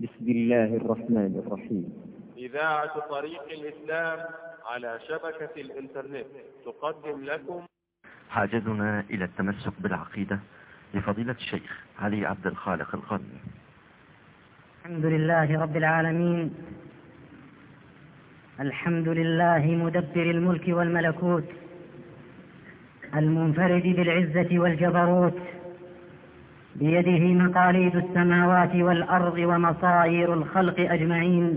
بسم الله الرحمن الرحيم. إذاعة طريق الإسلام على شبكة الإنترنت تقدم لكم حاجتنا إلى التمسك بالعقيدة لفضيلة الشيخ علي عبد الخالق القرني. الحمد لله رب العالمين، الحمد لله مدبر الملك والملكوت، المنفرد بالعزة والجبروت، بيده مقاليد السماوات والأرض ومصائر الخلق أجمعين.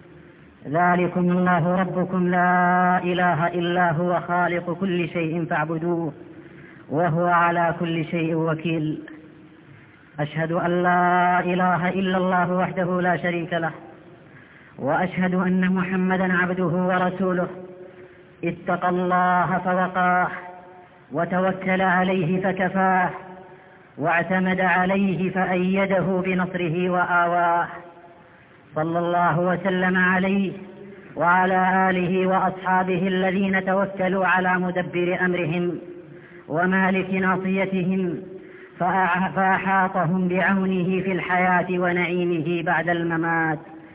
ذلكم الله ربكم لا إله إلا هو خالق كل شيء فاعبدوه وهو على كل شيء وكيل. أشهد أن لا إله إلا الله وحده لا شريك له، وأشهد أن محمدا عبده ورسوله. اتقى الله فوقاه، وتوكل عليه فكفاه، واعتمد عليه فأيده بنصره وآواه. صلى الله وسلم عليه وعلى آله وأصحابه الذين توكلوا على مدبر أمرهم ومالك ناصيتهم، فأحاطهم بعونه في الحياة ونعيمه بعد الممات.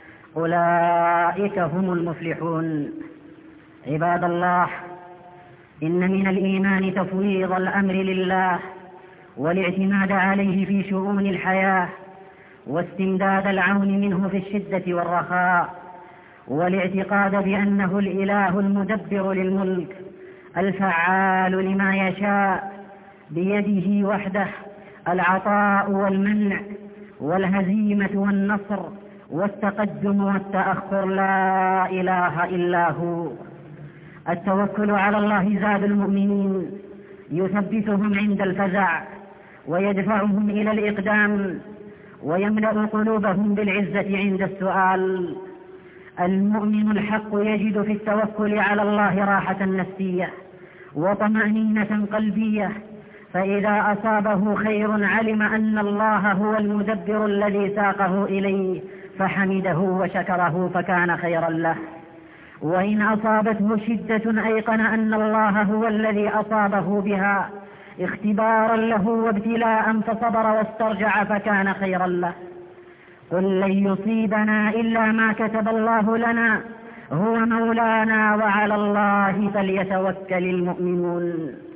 أولئك هم المفلحون. عباد الله، إن من الإيمان تفويض الأمر لله والاعتماد عليه في شؤون الحياة، واستمداد العون منه في الشدة والرخاء، والاعتقاد بأنه الإله المدبر للملك الفعال لما يشاء، بيده وحده العطاء والمنع والهزيمة والنصر والتقدم والتأخر، لا إله إلا هو. التوكل على الله زاد المؤمنين، يثبتهم عند الفزع ويدفعهم إلى الإقدام، ويملأ قلوبهم بالعزة عند السؤال. المؤمن الحق يجد في التوكل على الله راحة نفسية وطمأنينة قلبية، فإذا أصابه خير علم أن الله هو المدبر الذي ساقه إليه فحمده وشكره فكان خيرا له، وإن أصابته شدة أيقن أن الله هو الذي أصابه بها اختبارا له وابتلاء فصبر واسترجع فكان خيرا له. قل لن يصيبنا إلا ما كتب الله لنا هو مولانا وعلى الله فليتوكل المؤمنون.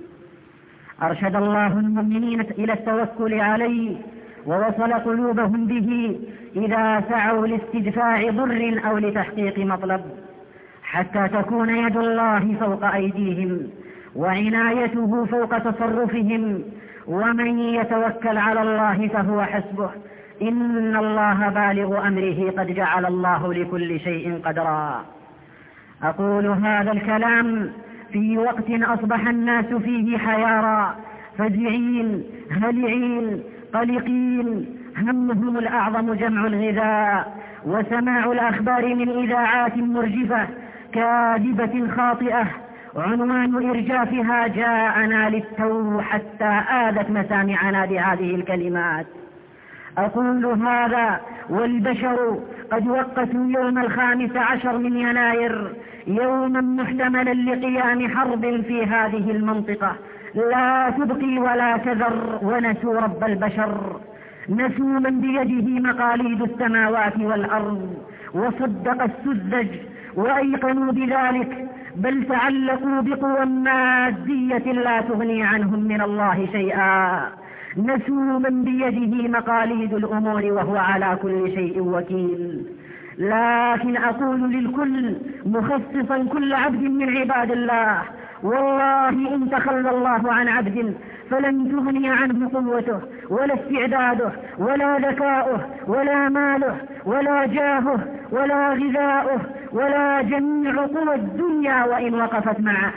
أرشد الله المؤمنين إلى التوكل عليه ووصل قلوبهم به إذا سعوا لاستدفاع ضر أو لتحقيق مطلب، حتى تكون يد الله فوق أيديهم وعنايته فوق تصرفهم. ومن يتوكل على الله فهو حسبه، إن الله بالغ أمره قد جعل الله لكل شيء قدرا. أقول هذا الكلام في وقت أصبح الناس فيه حيارى، فزعين، هلعين، قلقين، همهم الأعظم جمع الغذاء وسماع الأخبار من إذاعات مرجفة كاذبة خاطئة عنوان إرجافها جاءنا للتو حتى آذت مسامعنا بهذه الكلمات. أقول هذا والبشر قد وقتوا يوم 15 من يناير يوما محتملا لقيام حرب في هذه المنطقة لا تبقي ولا تذر، ونسوا رب البشر، نسوا من بيده مقاليد السماوات والأرض، وصدق السذج وأيقنوا بذلك، بل تعلقوا بقوى مادية لا تغني عنهم من الله شيئا. نسوا من بيده مقاليد الأمور وهو على كل شيء وكيل. لكن أقول للكل مخصصا كل عبد من عباد الله، والله إن تخلى الله عن عبد فلن تغني عنه قوته ولا استعداده ولا ذكاؤه ولا ماله ولا جاهه ولا غذاؤه ولا جميع قوى الدنيا وإن وقفت معه.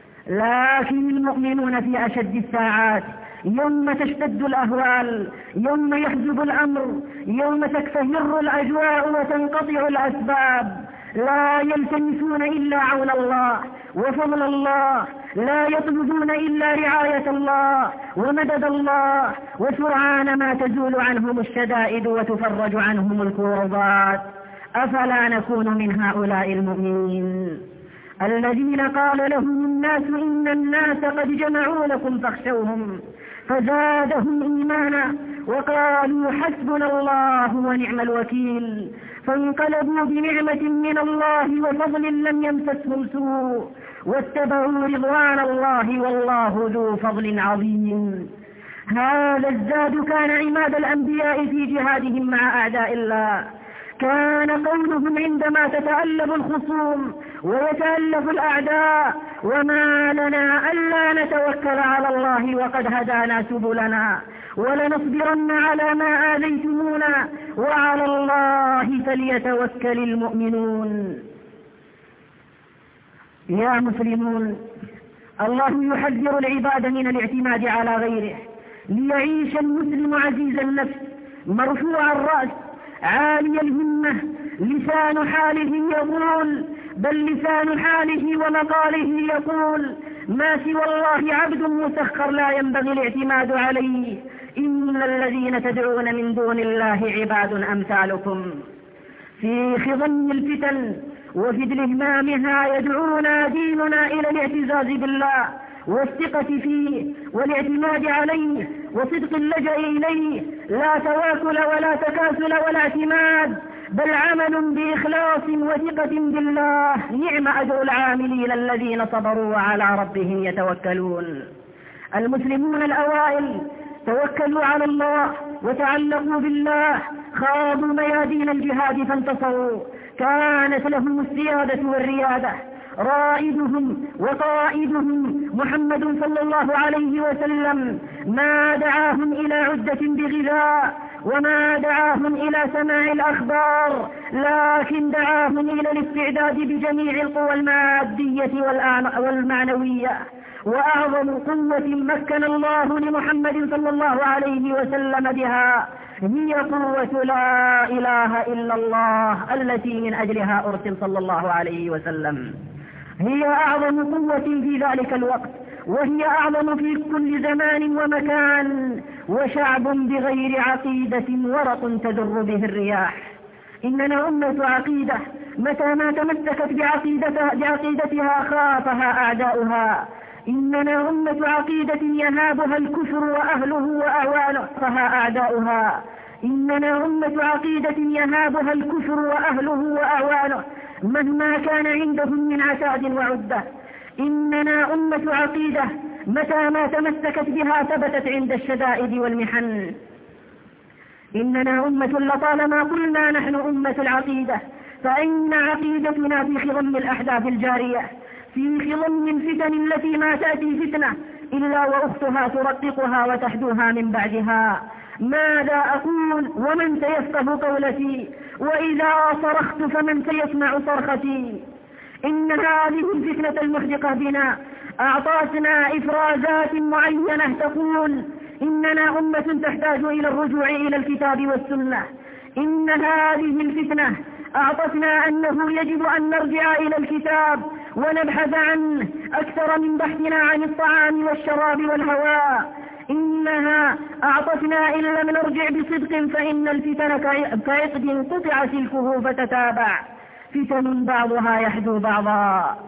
لكن المؤمنون في أشد الساعات، يوم تشتد الأهوال، يوم يحزب الأمر، يوم تكفهر الأجواء وتنقطع الأسباب، لا يلتمسون إلا عون الله وفضل الله، لا يطلبون إلا رعاية الله ومدد الله، وسرعان ما تزول عنهم الشدائد وتفرج عنهم الكربات. أفلا نكون من هؤلاء المؤمنين الذين قال لهم الناس إن الناس قد جمعوا لكم فاخشوهم فزادهم إيمانا وقالوا حسبنا الله ونعم الوكيل، فانقلبوا بنعمة من الله وفضل لم يمسسهم سوء واتبعوا رضوان الله والله ذو فضل عظيم. هذا الزاد كان عماد الأنبياء في جهادهم مع أعداء الله، كان قولهم عندما تتألف الخصوم ويتألف الأعداء: وما لنا ألا نتوكل على الله وقد هدانا سبلنا ولنصبرن على ما آذيتمونا وعلى الله فليتوكل المؤمنون. يا مسلمون، الله يحذر العباد من الاعتماد على غيره ليعيش المسلم عزيز النفس مرفوع الرأس عالي الهمة. لسان حاله يقول، بل لسان حاله ومقاله يقول: ما سوى الله عبد مسخر لا ينبغي الاعتماد عليه، إن الذين تدعون من دون الله عباد أمثالكم. في خضم الفتن وفي همامها يدعونا ديننا إلى الاعتزاز بالله والثقة فيه والاعتماد عليه وصدق اللجأ إليه، لا تواكل ولا تكاسل ولا اعتماد، بل عمل بإخلاص وثقة بالله. نعم أجر العاملين الذين صبروا وعلى ربهم يتوكلون. المسلمون الأوائل توكلوا على الله وتعلقوا بالله، خاضوا ميادين الجهاد فانتصروا، كانت لهم السيادة والريادة. رائدهم وقائدهم محمد صلى الله عليه وسلم ما دعاهم إلى عدة بغذاء وما دعاهم إلى سماع الأخبار، لكن دعاهم إلى الاستعداد بجميع القوى المادية والمعنوية. وأعظم قوة مكن الله لمحمد صلى الله عليه وسلم بها هي قوة لا إله إلا الله التي من أجلها أرسل صلى الله عليه وسلم. هي أعظم قوة في ذلك الوقت، وهي أعظم في كل زمان ومكان. وشعب بغير عقيدة ورق تدر به الرياح. إننا أمة عقيدة، متى ما تمسكت بعقيدتها خافها أعداؤها. إننا أمة عقيدة يهابها الكفر وأهله وأعوانه فها أعداؤها. إننا أمة عقيدة يهابها الكفر وأهله وأعوانه مهما كان عندهم من عتاد وعدة. إننا أمة عقيدة متى ما تمسكت بها ثبتت عند الشدائد والمحن. إننا أمة لطالما قلنا نحن أمة العقيدة، فإن عقيدتنا في خضم الأحداث الجارية، في خضم الفتن التي ما تأتي فتنة إلا وأختها ترققها وتحدوها من بعدها. ماذا أقول ومن سيفقه قولتي؟ وإذا صرخت فمن سيسمع صرختي؟ إن هذه الفتنة المحدقة بنا أعطتنا إفرازات معينة تقول إننا أمة تحتاج إلى الرجوع إلى الكتاب والسنة. إن هذه الفتنة أعطتنا أنه يجب أن نرجع إلى الكتاب ونبحث عنه أكثر من بحثنا عن الطعام والشراب والهواء. إنها أعطتنا إن لم نرجع بصدق فإن الفتن كعقد قطع سلكه فتتابع، فتن بعضها يحدو بعضا.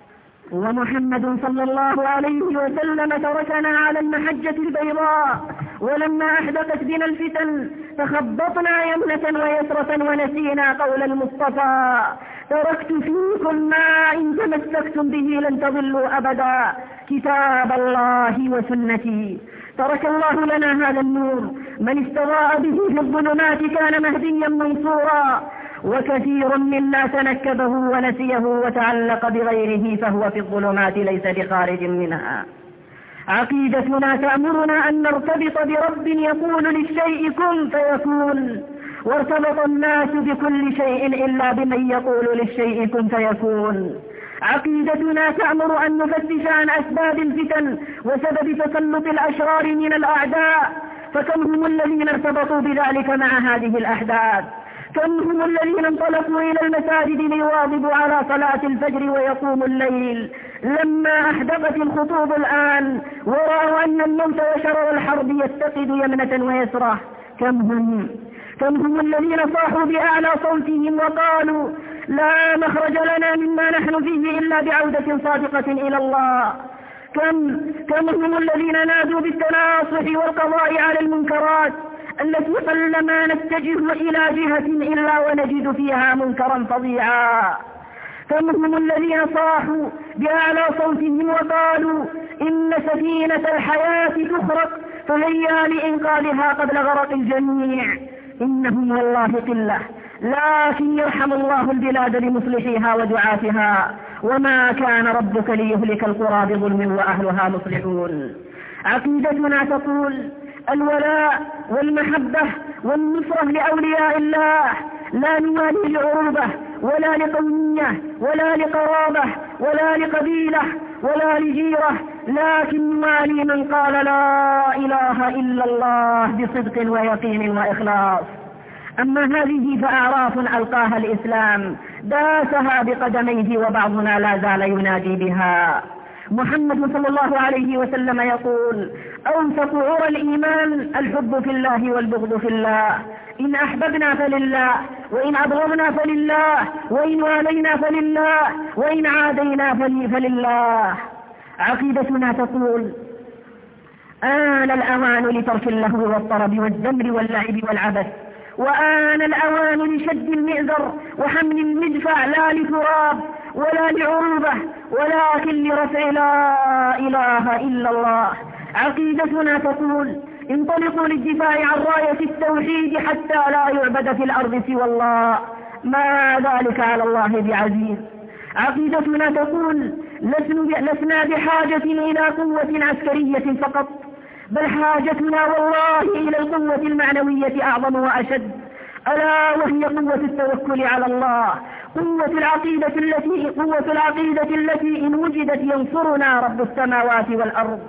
ومحمد صلى الله عليه وسلم تركنا على المحجة البيضاء، ولما أحدثت بنا الفتن تخبطنا يمنة ويسرة ونسينا قول المصطفى: تركت فيكم ما إن تمسكتم به لن تضلوا أبدا، كتاب الله وسنتي. ترك الله لنا هذا النور، من استضاء به في الظلمات كان مهديا منصورا، وكثير منا تنكبه ونسيه وتعلق بغيره فهو في الظلمات ليس بخارج منها. عقيدتنا تأمرنا أن نرتبط برب يقول للشيء كن فيكون، وارتبط الناس بكل شيء إلا بمن يقول للشيء كن فيكون. عقيدتنا تأمر أن نفتش عن أسباب الفتن وسبب تسلط الأشرار من الأعداء، فكم هم الذين ارتبطوا بذلك مع هذه الأحداث؟ كم هم الذين انطلقوا إلى المساجد ليواظبوا على صلاة الفجر ويقوموا الليل لما أحدقت الخطوب الآن ورأوا أن الموت وشرر الحرب يتقد يمنة ويسرة؟ كم هم الذين صاحوا بأعلى صوتهم وقالوا لا مخرج لنا مما نحن فيه إلا بعودة صادقة إلى الله؟ كم هم الذين نادوا بالتناصح والقضاء على المنكرات التي قلما نتجه إلى جهة إلا ونجد فيها منكرا فظيعا. كم هم الذين صاحوا بأعلى صوتهم وقالوا إن سفينة الحياة تخرق فهيا لإنقاذها قبل غرق الجميع. إنهم والله قلة، لكن يرحم الله البلاد لمصلحيها ودعاتها، وما كان ربك ليهلك القرى بظلم وأهلها مصلحون. عقيدتنا تقول الولاء والمحبة والنصرة لأولياء الله، لا نوالي لعروبة ولا لقومية ولا لقرابة ولا لقبيلة ولا لجيرة، لكن نوالي من قال لا إله إلا الله بصدق ويقين وإخلاص. أما هذه فأعراف ألقاها الإسلام داسها بقدميه وبعضنا لا زال ينادي بها. محمد صلى الله عليه وسلم يقول أوثق عرى الإيمان الحب في الله والبغض في الله، إن أحببنا فلله وإن أبغضنا فلله وإن والينا فلله وإن عادينا فلله. عقيدتنا تقول آن الأوان لترك اللهو والطرب والزمر واللعب والعبث، وآن الأوان لشد المئزر وحمل المدفع، لا لتراب ولا لعروبة ولكن لرفع لا إله إلا الله. عقيدتنا تقول انطلقوا للدفاع عن راية التوحيد حتى لا يعبد في الأرض سوى الله، ما ذلك على الله بعزيز. عقيدتنا تقول لسنا بحاجة إلى قوة عسكرية فقط، بل حاجتنا والله إلى القوة المعنوية أعظم وأشد، ألا وهي قوة التوكل على الله، قوة العقيدة التي إن وجدت ينصرنا رب السماوات والأرض.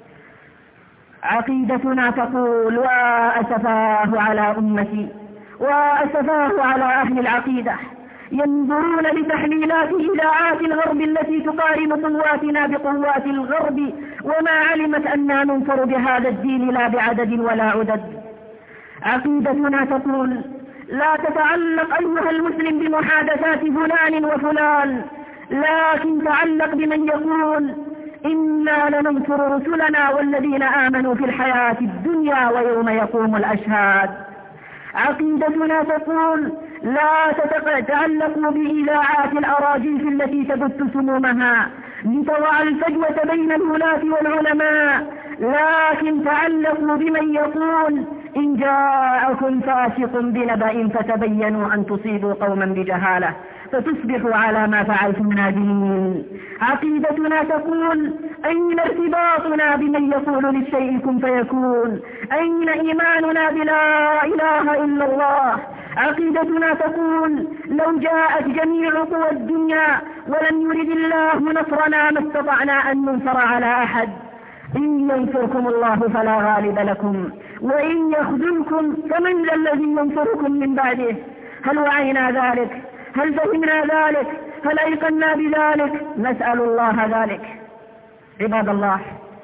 عقيدتنا تقول وأسفاه على أمتي وأسفاه على أهل العقيدة، ينظرون لتحليلات إذاعات الغرب التي تقارن قواتنا بقوات الغرب، وما علمت أننا ننصر بهذا الدين لا بعدد ولا عدد. عقيدتنا تقول لا تتعلق أيها المسلم بمحادثات فلان وفلان، لكن تعلق بمن يقول إنا لننصر رسلنا والذين آمنوا في الحياة الدنيا ويوم يقوم الأشهاد. عقيدتنا تقول لا تتعلقوا بإذاعات الأراجيف التي تبث سمومها لتضع الفجوة بين الولاة والعلماء، لكن تعلقوا بمن يقول إن جاءكم فاسق بنبأ فتبينوا أن تصيبوا قوما بجهالة فتصبحوا على ما فعلتم نادمين. عقيدتنا تقول أين ارتباطنا بمن يقول للشيء كن فيكون؟ أين إيماننا بلا إله إلا الله؟ عقيدتنا تقول لو جاءت جميع قوى الدنيا ولم يرد الله نصرنا ما استطعنا أن ننصر على أحد. إن ينصركم الله فلا غالب لكم وإن يخذلكم فمن ذا الذي ينصركم من بعده؟ هل وعينا ذلك؟ هل فهمنا ذلك؟ هل أيقنا بذلك؟ نسأل الله ذلك. عباد الله،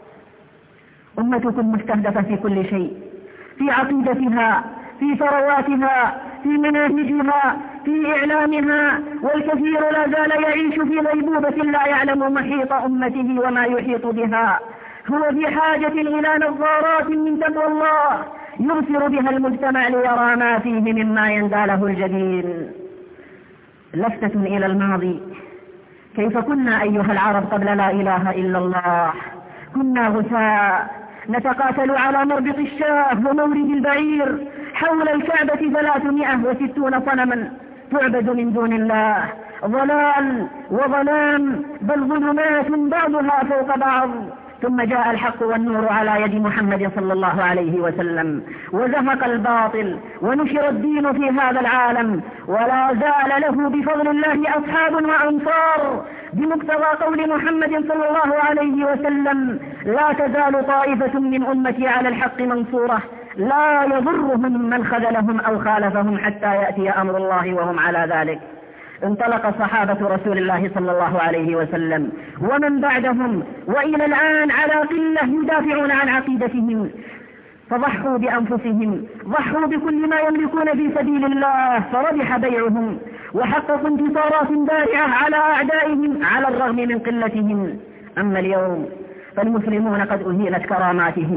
أمتكم مستهدفة في كل شيء، في عقيدتها، في ثرواتها، في مناهجها، في إعلامها، والكثير لا زال يعيش في غيبوبة لا يعلم محيط أمته وما يحيط بها. هو في حاجة إلى نظارات من تقوى الله يبصر بها المجتمع ليرى ما فيه مما ينداله الجبين. لفتة إلى الماضي، كيف كنا أيها العرب قبل لا إله إلا الله؟ كنا غثاء نتقاتل على مربط الشاه ومورد البعير، حول الكعبة 360 صنما تعبد من دون الله، ضلال وظلام، بل ظلمات بعضها فوق بعض. ثم جاء الحق والنور على يد محمد صلى الله عليه وسلم وزهق الباطل ونشر الدين في هذا العالم، ولا زال له بفضل الله أصحاب وأنصار، بمقتضى قول محمد صلى الله عليه وسلم لا تزال طائفة من أمتي على الحق منصورة لا يضرهم من خذلهم أو خالفهم حتى يأتي أمر الله وهم على ذلك. انطلق صحابة رسول الله صلى الله عليه وسلم ومن بعدهم وإلى الآن على قلة يدافعون عن عقيدتهم، فضحوا بأنفسهم، ضحوا بكل ما يملكون في سبيل الله، فربح بيعهم وحققوا انتصارات بارعة على أعدائهم على الرغم من قلتهم. أما اليوم فالمسلمون قد أهينت كراماتهم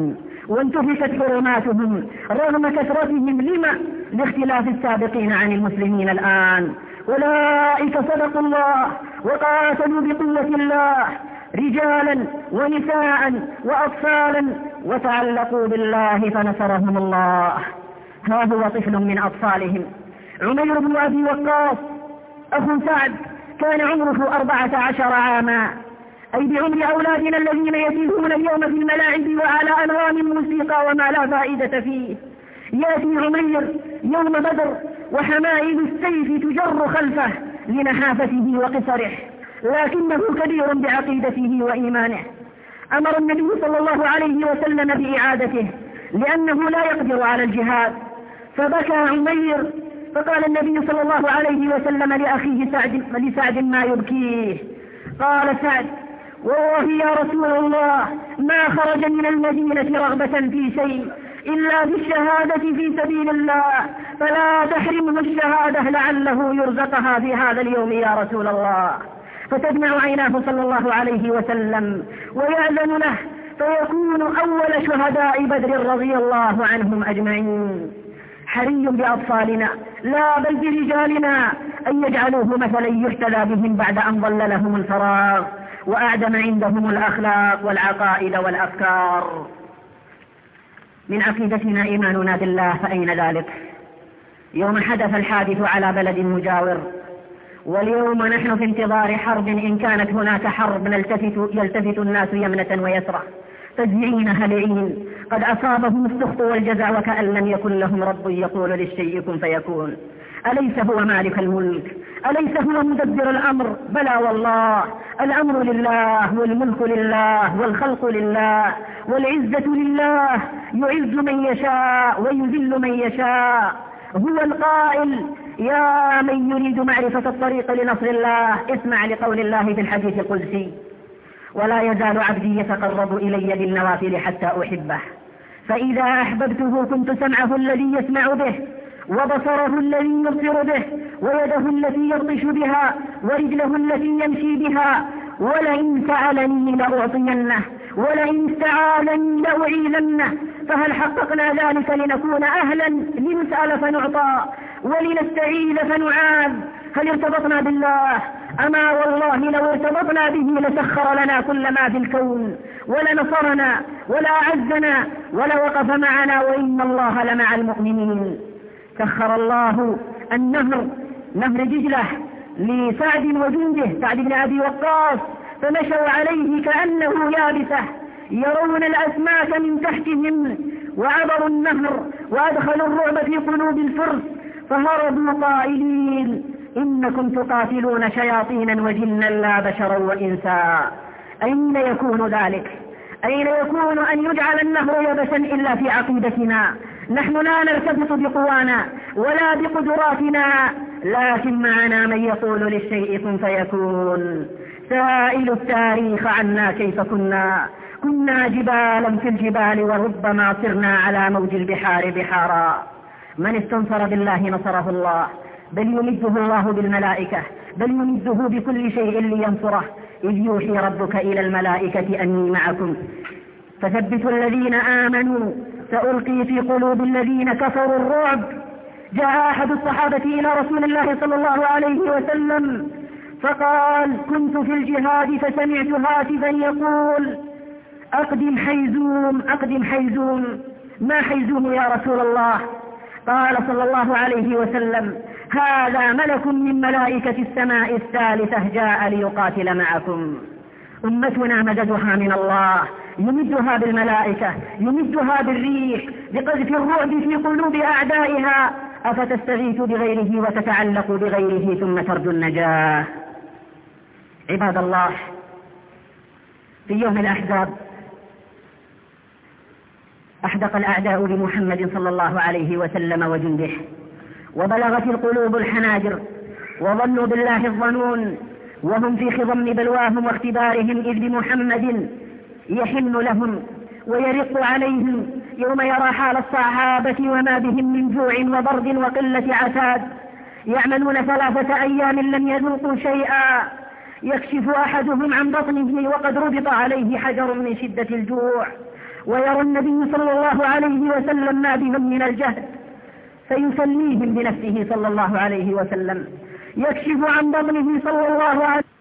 وانتهكت حرماتهم رغم كثرتهم لاختلاف السابقين عن المسلمين الآن. أولئك صدقوا الله وقاتلوا بقوة الله رجالا ونساء وأطفالا وتعلقوا بالله فنصرهم الله. ها هو طفل من أطفالهم عمير بن أبي وقاص أخو سعد، كان عمره 14 عاما، أي بعمر أولادنا الذين يتيهون اليوم في الملاعب وعلى أنغام موسيقى وما لا فائدة فيه. يأتي عمير يوم بدر وحمائل السيف تجر خلفه لنحافته وقصره، لكنه كبير بعقيدته وإيمانه. أمر النبي صلى الله عليه وسلم بإعادته لأنه لا يقدر على الجهاد، فبكى عمير، فقال النبي صلى الله عليه وسلم لأخيه لسعد ما يبكيه؟ قال سعد: والله يا رسول الله ما خرج من المدينة رغبة في شيء إلا بالشهادة في سبيل الله، فلا تحرمه الشهادة لعله يرزقها في هذا اليوم يا رسول الله. فتدمع عيناه صلى الله عليه وسلم ويأذن له، فيكون أول شهداء بدر رضي الله عنهم أجمعين. حري بأطفالنا لا بل برجالنا أن يجعلوه مثلا يحتذى بهم بعد أن ضل لهم الفراغ وأعدم عندهم الأخلاق والعقائد والأفكار. من عقيدتنا إيماننا بالله، فأين ذلك؟ يوم حدث الحادث على بلد مجاور، واليوم نحن في انتظار حرب، إن كانت هناك حرب يلتفت الناس يمنة ويسرى تجزعين هلعين، قد أصابهم السخط والجزع وكأن لم يكن لهم رب يقول للشيء كن فيكون. أليس هو مالك الملك؟ أليس هو مدبر الأمر؟ بلى والله، الأمر لله والملك لله والخلق لله والعزة لله، يعز من يشاء ويذل من يشاء. هو القائل: يا من يريد معرفة الطريق لنصر الله اسمع لقول الله في الحديث القدسي: ولا يزال عبدي يتقرب إلي بالنوافل حتى أحبه، فإذا أحببته كنت سمعه الذي يسمع به وبصره الذي يبصر به ويده التي يبطش بها ورجله التي يمشي بها، ولئن سألني لأعطينه ولئن استعاذني لأعيذنه. فهل حققنا ذلك لنكون أهلا لنسأل فنعطى ولنستعيذ فنعاذ؟ هل ارتبطنا بالله؟ أما والله لو ارتبطنا به لسخر لنا كل ما في الكون ولنصرنا ولأعزنا ولوقف معنا، وإن الله لمع المؤمنين. سخر الله النهر، نهر دجلة، لسعد وجنده سعد بن أبي وقاص، فمشوا عليه كأنه يابسة، يرون الأسماك من تحتهم، وعبروا النهر وأدخلوا الرعب في قلوب الفرس، فهربوا قائلين: إنكم تقاتلون شياطينا وجنا لا بشرا وإنسا. أين يكون ذلك؟ أين يكون أن يجعل النهر يبسا إلا في عقيدتنا؟ نحن لا نرتبط بقوانا ولا بقدراتنا، لكن معنا من يقول للشيء كن فيكون. سائل التاريخ عنا كيف كنا جبالا في الجبال، وربما صرنا على موج البحار بحارا. من استنصر بالله نصره الله، بل يمده الله بالملائكة، بل يمده بكل شيء لينصره، إذ يوحي ربك إلى الملائكة أني معكم فثبتوا الذين آمنوا سألقي في قلوب الذين كفروا الرعب. جاء أحد الصحابة إلى رسول الله صلى الله عليه وسلم فقال: كنت في الجهاد فسمعت هاتفا يقول: أقدم حيزوم أقدم حيزوم. ما حيزوم يا رسول الله؟ قال صلى الله عليه وسلم: هذا ملك من ملائكة السماء الثالثة جاء ليقاتل معكم. أمتنا مددها من الله، يمدها بالملائكة، يمدها بالريح، بقذف الرعب في قلوب أعدائها. أفتستغيث بغيره وتتعلق بغيره ثم ترجو النجاة؟ عباد الله، في يوم الأحزاب أحدق الأعداء بمحمد صلى الله عليه وسلم وجنده، وبلغت القلوب الحناجر، وظنوا بالله الظنون، وهم في خضم بلواهم واختبارهم، إذ بمحمد يحن لهم ويرق عليهم يوم يرى حال الصحابة وما بهم من جوع وبرد وقلة عتاد، يعملون 3 أيام لم يذوقوا شيئا، يكشف أحدهم عن بطنه وقد ربط عليه حجر من شدة الجوع، ويرى النبي صلى الله عليه وسلم ما بهم من الجهل فيسليهم بنفسه صلى الله عليه وسلم، يكشف عن بطنه صلى الله عليه وسلم.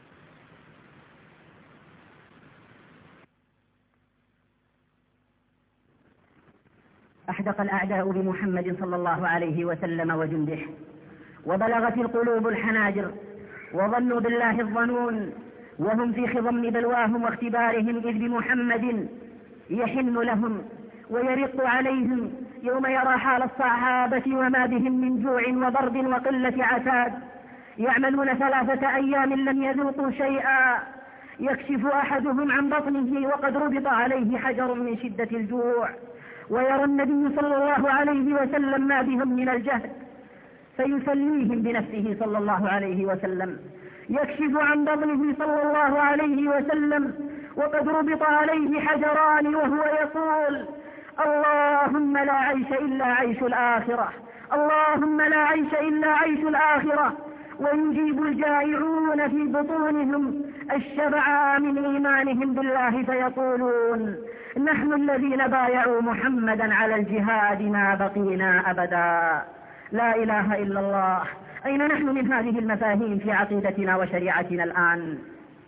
أحدق الأعداء بمحمد صلى الله عليه وسلم وجنده، وبلغت القلوب الحناجر، وظنوا بالله الظنون، وهم في خضم بلواهم واختبارهم، إذ بمحمد يحن لهم ويرق عليهم يوم يرى حال الصحابة وما بهم من جوع وبرد وقلة عتاد، يعملون 3 أيام لم يذوقوا شيئا، يكشف أحدهم عن بطنه وقد ربط عليه حجر من شدة الجوع، ويرى النبي صلى الله عليه وسلم ما بهم من الجهد فيسليهم بنفسه صلى الله عليه وسلم، يكشف عن بطنه صلى الله عليه وسلم وقد ربط عليه حجران وهو يقول: اللهم لا عيش إلا عيش الآخرة، اللهم لا عيش إلا عيش الآخرة. ويجيب الجائعون في بطونهم الشبع من إيمانهم بالله فيقولون: نحن الذين بايعوا محمدا على الجهاد ما بقينا أبدا. لا إله إلا الله. أين نحن من هذه المفاهيم في عقيدتنا وشريعتنا الآن؟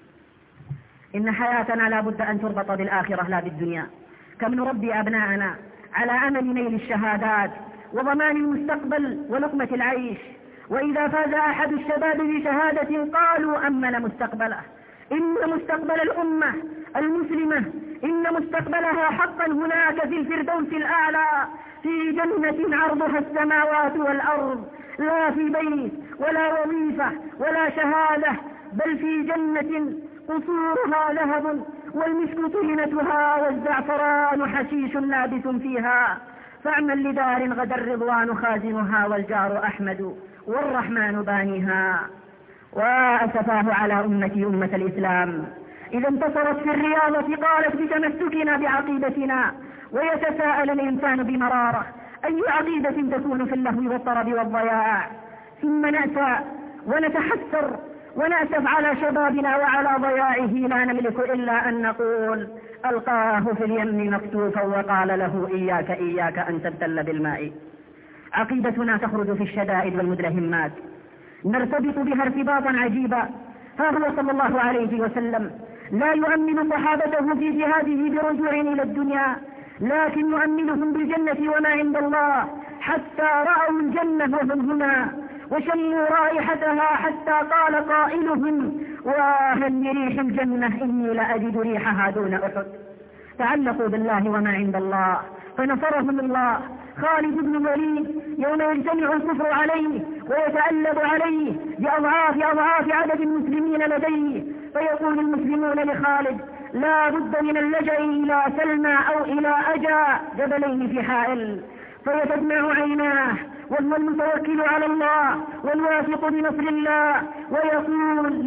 إن حياتنا لا بد أن تربط بالآخرة لا بالدنيا. كم نربي أبناءنا على أمل نيل الشهادات وضمان المستقبل ولقمة العيش، وإذا فاز أحد الشباب بشهادة قالوا أمن مستقبله. إن مستقبل الأمة المسلمة، إن مستقبلها حقا هناك في الفردوس الأعلى، في جنة عرضها السماوات والأرض، لا في بيت ولا وظيفة ولا شهادة، بل في جنة قصورها ذهب والمسك طينتها والزعفران حشيش لابس فيها، فاعمل لدار غدا الرضوان خازنها والجار أحمد والرحمن بانيها. وأسفاه على أمة الإسلام إذا انتصرت في الرياضة قالت بتمسكنا بعقيدتنا، ويتساءل الإنسان بمرارة: أي عقيدة تكون في اللهو والطرب والضياع؟ ثم نأسى ونتحسر ونأسف على شبابنا وعلى ضياعه، لا نملك إلا أن نقول: ألقاه في اليم مكتوفا وقال له: إياك إياك أن تبتل بالماء. عقيدتنا تخرج في الشدائد والمدلهمات، نرتبط بها ارتباطا عجيبا. ها هو صلى الله عليه وسلم لا يؤمن صحابته في جهاده برجوع إلى الدنيا، لكن يؤمنهم بالجنة وما عند الله، حتى رأوا الجنة وهم هنا وشموا رائحتها، حتى قال قائلهم: واهل بريح الجنة إني لأجد ريحها دون أحد. تعلقوا بالله وما عند الله فنصرهم الله. خالد بن الوليد يوم يجتمع الكفر عليه ويتألب عليه بأضعاف عدد المسلمين لديه، فيقول المسلمون لخالد: لا بد من اللجأ إلى سلمى أو إلى أجا جبلين في حائل، فيتدمع عيناه وهو المتوكل على الله والواثق بنصر الله، ويقول: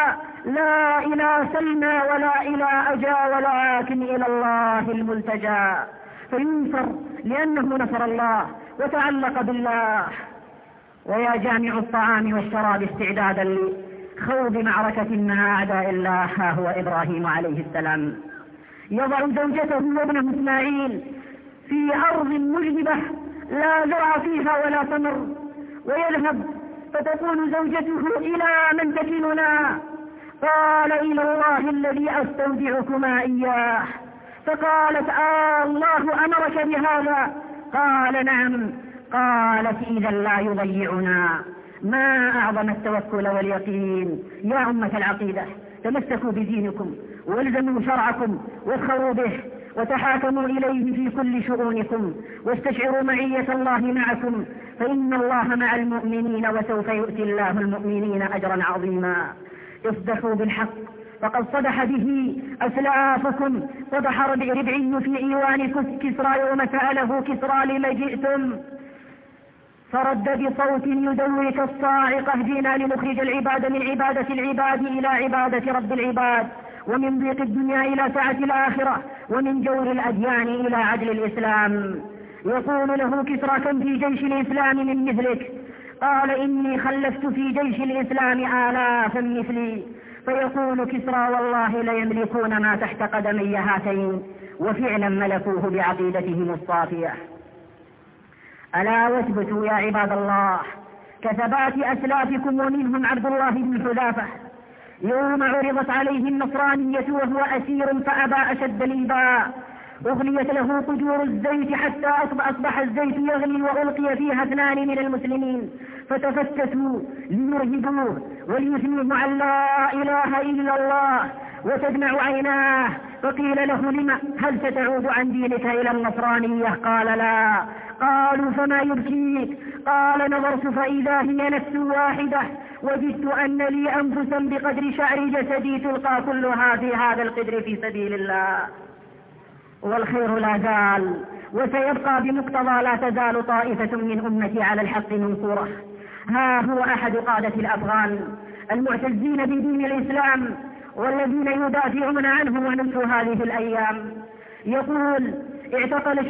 لا إلى سلمى ولا إلى أجا ولكن إلى الله الملتجى. فينصر لأنه نصر الله وتعلق بالله. ويا جامع الطعام والشراب استعدادا لخوض معركة مع أعداء الله، ها هو إبراهيم عليه السلام يضع زوجته وابنه إسماعيل في أرض مجدبة لا زرع فيها ولا ثمر، ويذهب فتقول زوجته: إلى من تكلنا؟ قال: إلى الله الذي أستودعكما إياه. فقالت: الله أمرك بهذا؟ قال: نعم. قالت: إذا لا يضيعنا. ما أعظم التوكل واليقين. يا أمة العقيدة، تمسكوا بدينكم والزموا شرعكم واسخروا به وتحاكموا إليه في كل شؤونكم، واستشعروا معية الله معكم، فإن الله مع المؤمنين وسوف يؤتي الله المؤمنين أجرا عظيما. اصدحوا بالحق فقد صدح به أسلافكم. صدح ربعي في إيوان كسرى يوم سأله كسرى: لم جئتم؟ فرد بصوت يدوي كالصاعقة: جئنا لنخرج العباد من عبادة العباد إلى عبادة رب العباد، ومن ضيق الدنيا إلى سعة الآخرة، ومن جور الأديان إلى عدل الإسلام. يقول له كسرى: كم في جيش الإسلام من مثلك؟ قال: إني خلفت في جيش الإسلام آلافا مثلي. فيقول كسرى: والله ليملكون ما تحت قدمي هاتين، وفعلا ملكوه بعقيدتهم الصافية. ألا واثبتوا يا عباد الله كثبات أسلافكم، ومنهم عبد الله بن حذافة يوم عرضت عليه النصرانية وهو أسير فأبى أشد الإباء، أغليت له قدور الزيت حتى أصبح الزيت يغلي، وألقي فيها 2 من المسلمين فتفتتوا ليرهبوه وليثنوه عن لا إله إلا الله، وتدمع عيناه، فقيل له لما هل ستعود عن دينك إلى النصرانية؟ قال لا. قالوا فما يبكيك؟ قال نظرت فإذا هي نفس واحدة، وجدت أن لي أنفسا بقدر شعر جسدي تلقى كلها في هذا القدر في سبيل الله. والخير لا زال وسيبقى بمقتضى لا تزال طائفة من أمتي على الحق منصورة. ها هو أحد قادة الأفغان المعتزين بدين الإسلام والذين يدافعون عنه ونسوا هذه الأيام يقول: اعتقل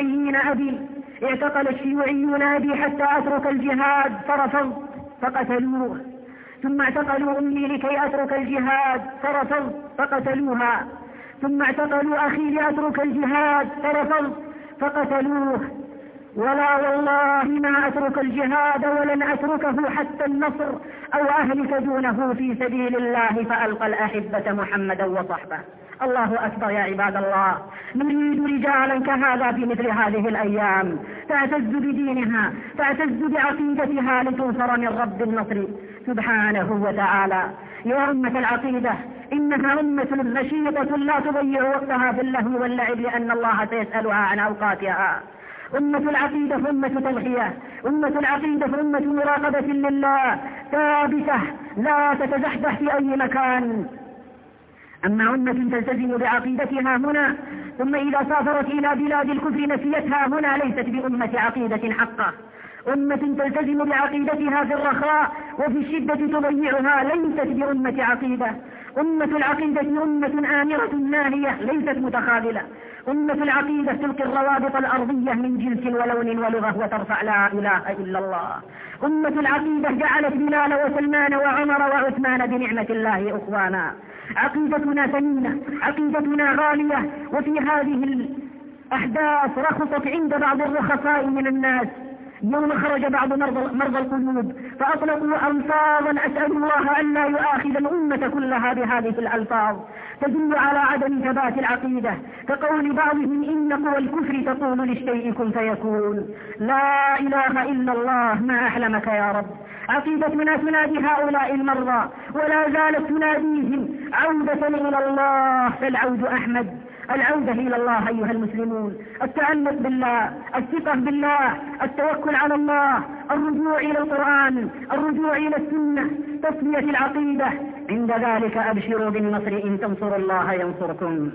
الشيوعيون أبي حتى أترك الجهاد فرفضت فقتلوه، ثم اعتقلوا أمي لكي أترك الجهاد فرفضت فقتلوها، ثم اعتقلوا أخي لأترك الجهاد فرفضت فقتلوه، ولا والله ما أترك الجهاد ولن أتركه حتى النصر أو أهلك دونه في سبيل الله، فألقى الأحبة محمدا وصحبه. الله أكبر يا عباد الله. نريد رجالا كهذا في مثل هذه الأيام تعتز بدينها، تعتز بعقيدتها لتنصر من رب النصر سبحانه وتعالى. يا أمة العقيدة، إنها أمة نشيطة لا تضيع وقتها في اللهو واللعب، لأن الله سيسألها عن أوقاتها. أمة العقيدة أمة تضحية، أمة العقيدة أمة مراقبة لله ثابتة لا تتزحزح في أي مكان. أما أمة تلتزم بعقيدتها هنا ثم إذا سافرت إلى بلاد الكفر نسيتها هنا ليست بأمة عقيدة حقة. أمة تلتزم بعقيدتها في الرخاء وفي الشدة تضيعها ليست بأمة عقيدة. أمة العقيدة أمة آمرة ناهية ليست متخاذلة. أمة العقيدة تلقي الروابط الأرضية من جنس ولون ولغة وترفع لا إله إلا الله. أمة العقيدة جعلت بلال وسلمان وعمر وعثمان بنعمة الله أخوانا. عقيدتنا ثمينة، عقيدتنا غالية، وفي هذه الأحداث رخصت عند بعض الرخصاء من الناس يوم خرج بعض مرضى القلوب فأطلقوا ألفاظا أسأل الله أن لا يؤاخذ الأمة كلها بهذه الألفاظ تدل على عدم ثبات العقيدة، كقول بعضهم إن قوى الكفر تقول للشيء كن فيكون. لا إله إلا الله، ما أحلمك يا رب. عقيدتنا تنادي هؤلاء المرضى ولا زالت تناديهم عودة إلى الله، فالعود أحمد. العودة إلى الله أيها المسلمون، التعلق بالله، الثقة بالله، التوكل على الله، الرجوع إلى القرآن، الرجوع إلى السنة، تصفية العقيدة. عند ذلك أبشروا بالنصر إن تنصروا الله ينصركم.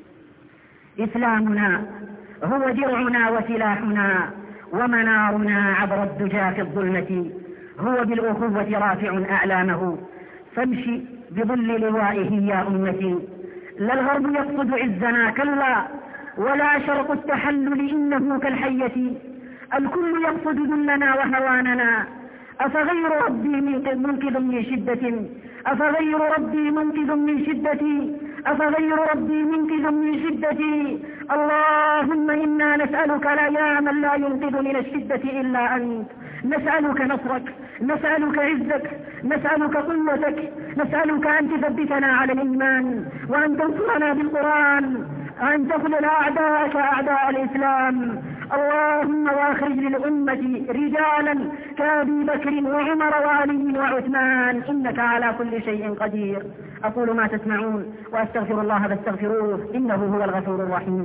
إسلامنا هو درعنا وسلاحنا ومنارنا عبر الدجى في الظلمة، هو بالأخوة رافع أعلامه، فامشي بظل لوائه يا أمتي. لا الغرب يقصد عزنا كلا، ولا شرق التحلل إنه كالحية، الكل يقصد ذلنا وهواننا. أفغير ربي منقذ من شدة، أفغير ربي منقذ من شدتي، أفغير ربي منقذ من شدتي. اللهم إنا نسألك يا من لا ينقذ من الشدة إلا أنت، نسألك نصرك، نسألك عزك، نسألك قوتك، نسألك أن تثبتنا على الإيمان، وأن تنصرنا بالقرآن، أن تخذل أعداءك أعداء الإسلام. اللهم واخرج للأمة رجالا كأبي بكر وعمر وعلي وعثمان، إنك على كل شيء قدير. أقول ما تسمعون وأستغفر الله فاستغفروه إنه هو الغفور الرحيم.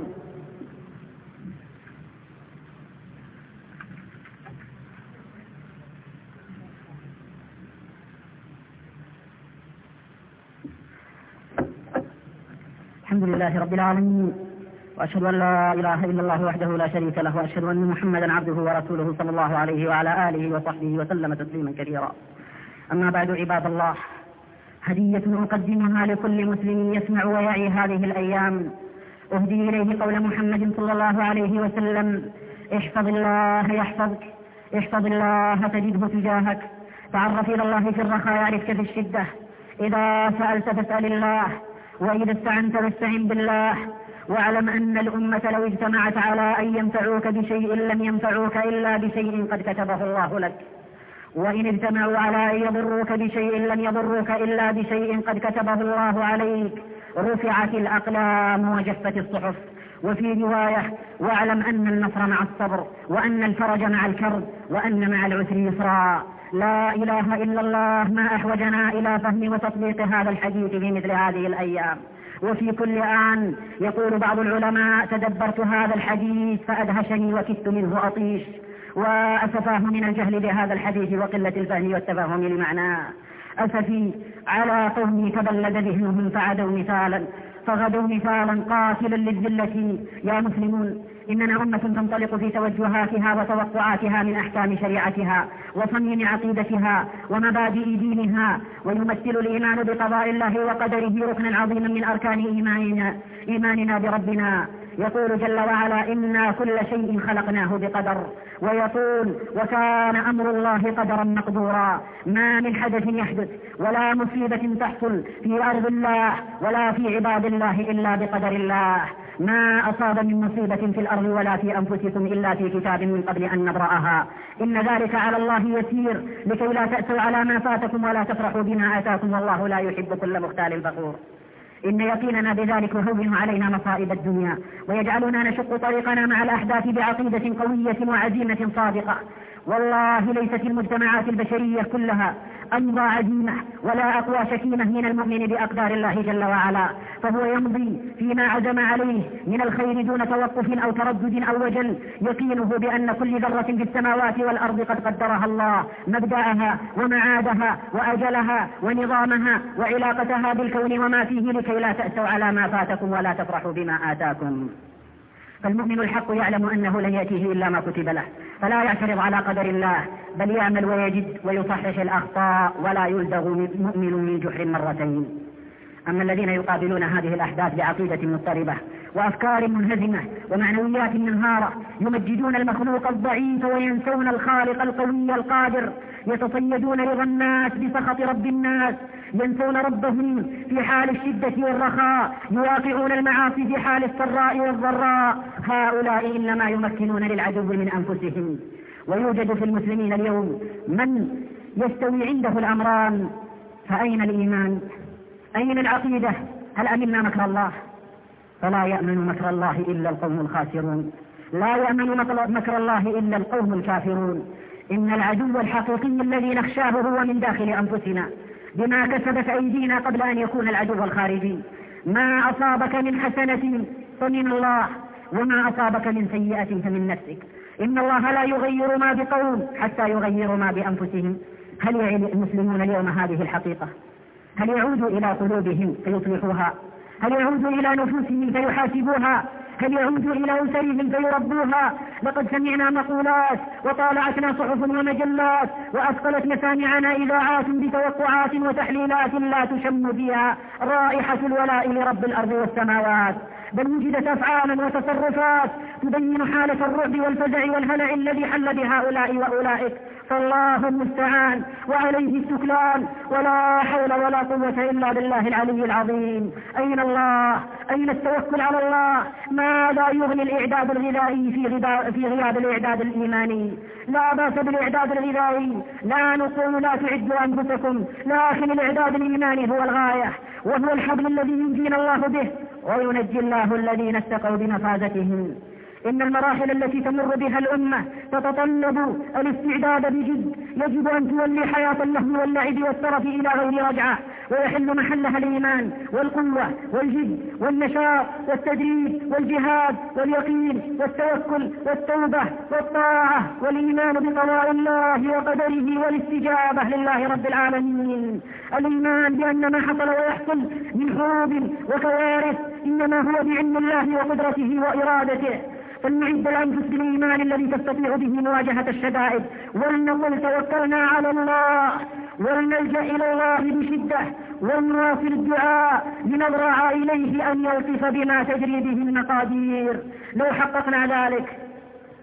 الحمد لله رب العالمين، وأشهد أن لا إله إلا الله وحده لا شريك له، وأشهد أن محمدا عبده ورسوله صلى الله عليه وعلى آله وصحبه وسلم تسليما كثيرا. أما بعد عباد الله، هدية أقدمها لكل مسلم يسمع ويعي هذه الأيام، أهدي إليه قول محمد صلى الله عليه وسلم: احفظ الله يحفظك، احفظ الله تجده تجاهك، تعرف إلى الله في الرخاء يعرفك في الشدة، إذا سألت فاسأل الله، وإذا استعنت فاستعن بالله، واعلم أن الأمة لو اجتمعت على أن ينفعوك بشيء لم ينفعوك إلا بشيء قد كتبه الله لك، وإن اجتمعوا على أن يضروك بشيء لم يضروك إلا بشيء قد كتبه الله عليك. رفعت الأقلام وجفت الصحف. وفي رواية: واعلم أن النصر مع الصبر، وأن الفرج مع الكرب، وأن مع العسر يسرا. لا إله إلا الله، ما أحوجنا إلى فهم وتطبيق هذا الحديث في مثل هذه الأيام. وفي كل آن. يقول بعض العلماء: تدبرت هذا الحديث فأدهشني وكدت منه أطيش، وأسفاه من الجهل بهذا الحديث وقلة الفهم والتفاهم لمعناه. أسفي على قومي تبلد ذهنهم فغدوا مثالا قاتلا للذلة. يا مسلمون، إننا أمة تنطلق في توجهاتها وتوقعاتها من أحكام شريعتها وصميم عقيدتها ومبادئ دينها، ويمثل الإيمان بقضاء الله وقدره ركنا عظيما من أركان إيماننا بربنا. يقول جل وعلا: إنا كل شيء خلقناه بقدر. ويقول: وكان أمر الله قدرا مقدورا. ما من حدث يحدث ولا مصيبة تحصل في أرض الله ولا في عباد الله إلا بقدر الله. ما أصاب من مصيبة في الأرض ولا في أنفسكم إلا في كتاب من قبل أن نبرأها. إن ذلك على الله يسير، لكي لا تأسوا على ما فاتكم ولا تفرحوا بما آتاكم، والله لا يحب كل مختال فخور. إن يقيننا بذلك يهون علينا مصائب الدنيا، ويجعلنا نشق طريقنا مع الأحداث بعقيدة قوية وعزيمة صادقة. والله ليست المجتمعات البشرية كلها أمضى عزيمة ولا أقوى شكيمة من المؤمن بأقدار الله جل وعلا، فهو يمضي فيما عزم عليه من الخير دون توقف أو تردد أو وجل، يقينه بأن كل ذرة في السماوات والأرض قد قدرها الله، مبدأها ومعادها وأجلها ونظامها وعلاقتها بالكون وما فيه، لكي لا تأسوا على ما فاتكم ولا تفرحوا بما آتاكم. فالمؤمن الحق يعلم أنه لن يأتيه إلا ما كتب له، فلا يعترض على قدر الله، بل يعمل ويجد ويصحح الأخطاء، ولا يلدغ مؤمن من جحر مرتين. أما الذين يقابلون هذه الأحداث بعقيدة مضطربة وأفكار منهزمة ومعنويات منهارة، يمجدون المخلوق الضعيف وينسون الخالق القوي القادر، يتصيدون رضا الناس بسخط رب الناس، ينسون ربهم في حال الشدة والرخاء، يواقعون المعاصي في حال السراء والضراء. هؤلاء إنما يمكنون للعدو من أنفسهم. ويوجد في المسلمين اليوم من يستوي عنده الأمران، فأين الإيمان؟ أين العقيدة؟ هل أمنا مكر الله؟ فلا يأمن مكر الله إلا القوم الخاسرون، لا يأمن مكر الله إلا القوم الكافرون. إن العدو الحقيقي الذي نخشاه هو من داخل أنفسنا، بما كسبت أيدينا قبل أن يكون العدو الخارجي. ما أصابك من حسنة فمن الله، وما أصابك من سيئة فمن نفسك. إن الله لا يغير ما بقوم حتى يغيروا ما بأنفسهم. هل يعي المسلمون اليوم هذه الحقيقة؟ هل يعودوا إلى قلوبهم فيصلحوها؟ هل يعودوا إلى نفوسهم فيحاسبوها؟ هل يعودوا إلى أسرهم فيربوها؟ لقد سمعنا مقولات وطالعتنا صحف ومجلات وأثقلت مسامعنا إذاعات بتوقعات وتحليلات لا تشم فيها رائحة الولاء لرب الأرض والسماوات، بل وجدت أفعالا وتصرفات تبين حالة الرعب والفزع والهلع الذي حل بهؤلاء وأولئك. فالله المستعان وعليه التكلان، ولا حول ولا قوة إلا بالله العلي العظيم. أين الله؟ أين التوكل على الله؟ ماذا يغني الإعداد الغذائي في غياب الإعداد الإيماني؟ لا بأس بالإعداد الغذائي، لا نقول لا تعدوا أنفسكم، لكن الإعداد الإيماني هو الغاية، وهو الحبل الذي ينجينا الله به وينجي الله الذين اتقوا بمفازتهم. إن المراحل التي تمر بها الأمة تتطلب الاستعداد بجد. يجب أن تولي حياة اللهو واللعب والسرف إلى غير رجعة، ويحل محلها الإيمان والقوة والجد والنشاط والتدريب والجهاد واليقين والتوكل والتوبة والطاعة والإيمان بقضاء الله وقدره والاستجابة لله رب العالمين. الإيمان بأن ما حصل ويحصل من حروب وكوارث إنما هو بعلم الله وقدرته وإرادته. فلنعد الأنفس بالإيمان الذي تستطيع به مواجهة الشدائد، ولنقل توكلنا على الله، ولنلجأ إلى الله بشدة، ونواصل الدعاء لنضرع إليه أن يلطف بما تجري به المقادير. لو حققنا ذلك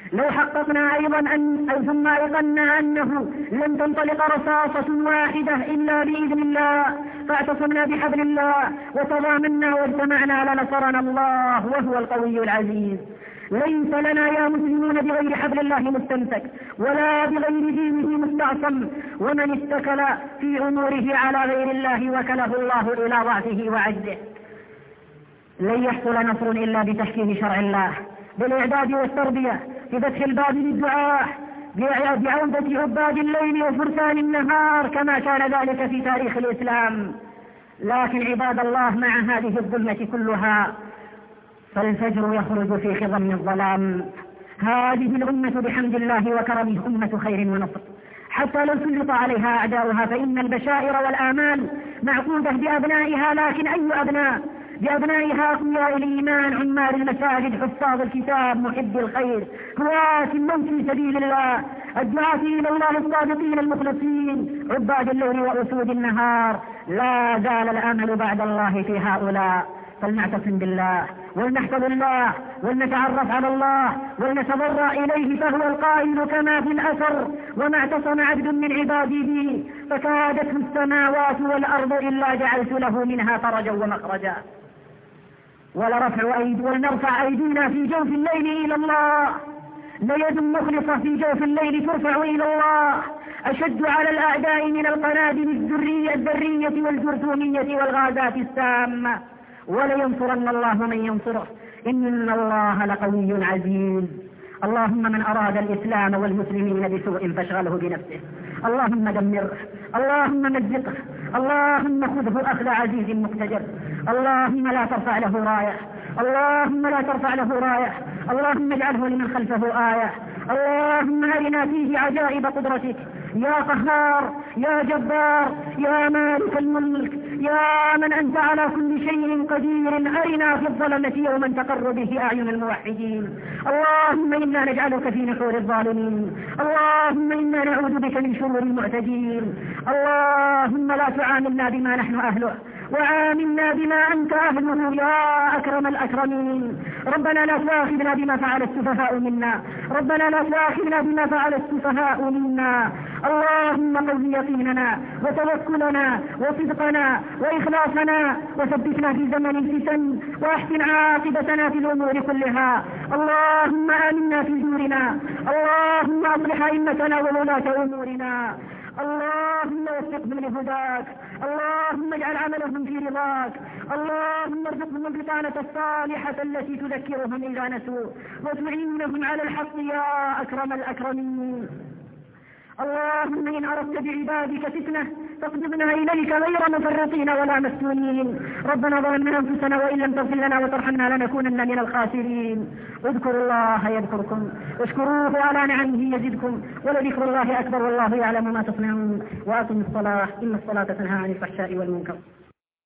لو حققنا أيضا ثم أيقنا أنه لن تنطلق رصاصة واحدة إلا بإذن الله، فاعتصمنا بحبل الله وتضامنا واجتمعنا لنصرنا الله وهو القوي العزيز. ليس لنا يا مسلمون بغير حبل الله مستمسك ولا بغير دينه مستعصم، ومن اتكل في أموره على غير الله وكله الله إلى ضعفه وعجزه. لن يحصل نصر إلا بتحكيم شرع الله، بالإعداد والتربية، بفتح الباب للدعاء، بعودة عباد الليل وفرسان النهار كما كان ذلك في تاريخ الإسلام. لكن عباد الله، مع هذه الظلمة كلها فالفجر يخرج في خضم الظلام. هذه الأمة بحمد الله وكرمه أمة خير ونصر، حتى لو سلط عليها أعداؤها، فإن البشائر والآمال معقودة بأبنائها. لكن أي أبناء؟ بأبنائها أقوياء الإيمان، عمار المساجد، حفاظ الكتاب، محب الخير، قوات الموت في سبيل الله، الدعاة إلى الله الصادقين المخلصين، عباد الليل وأسود النهار. لا زال الأمل بعد الله في هؤلاء. فلنعتصم بالله ولنحفظ الله ولنتعرف على الله ولنتضرع إليه، فهو القائل كما في الأثر: وما اعتصم عبد من عبادي بي فكادته السماوات والأرض إلا جعلت له منها فرجا ومخرجا. ولنرفع أيدينا في جوف الليل إلى الله، ليد مخلصة في جوف الليل ترفع إلى الله، أشد على الأعداء من القنابل الذرية والجرثومية والغازات السامة. ولينصرن الله من ينصره، إن الله لقوي عزيز. اللهم من أراد الإسلام والمسلمين بسوء فاشغله بنفسه، اللهم دمره، اللهم مزقه، اللهم خذه أخذ عزيز مقتدر. اللهم لا ترفع له راية، اللهم لا ترفع له راية، اللهم اجعله لمن خلفه آية. اللهم أرنا فيه عجائب قدرتك يا قهار يا جبار يا مالك الملك يا من أنت على كل شيء قدير. أرنا في الظلمة يوما تقر به أعين الموحدين. اللهم إنا نجعلك في نحور الظالمين، اللهم إنا نعوذ بك من شرور المعتدين. اللهم لا تعاملنا بما نحن أهله وعاملنا بما أنت أهله يا أكرم الأكرمين. ربنا لا تؤاخذنا بما فعل السفهاء منا، ربنا لا تؤاخذنا بما فعل السفهاء منا. اللهم قوي يقيننا وتوكلنا وصدقنا وإخلاصنا، وثبتنا في زمن الفتن، وأحسن عاقبتنا في الأمور كلها. اللهم آمنا في دورنا، اللهم أصلح أئمتنا وولاة أمورنا، اللهم وفقهم لهداك، اللهم اجعل عملهم في رضاك، اللهم ارزقهم البطانة الصالحة التي تذكرهم إذا نسوا وتعينهم على الحق يا أكرم الأكرمين. اللهم إن أردت بعبادك فتنة فاقبضنا إليك غير مفرطين ولا مفتونين. ربنا ظلمنا أنفسنا وإن لم تغفر لنا وترحمنا لنكونن من الخاسرين. اذكروا الله يذكركم واشكروه على نعمه يزدكم ولذكر الله أكبر والله يعلم ما تصنعون. وأقم الصلاة إن الصلاة تنهى عن الفحشاء والمنكر.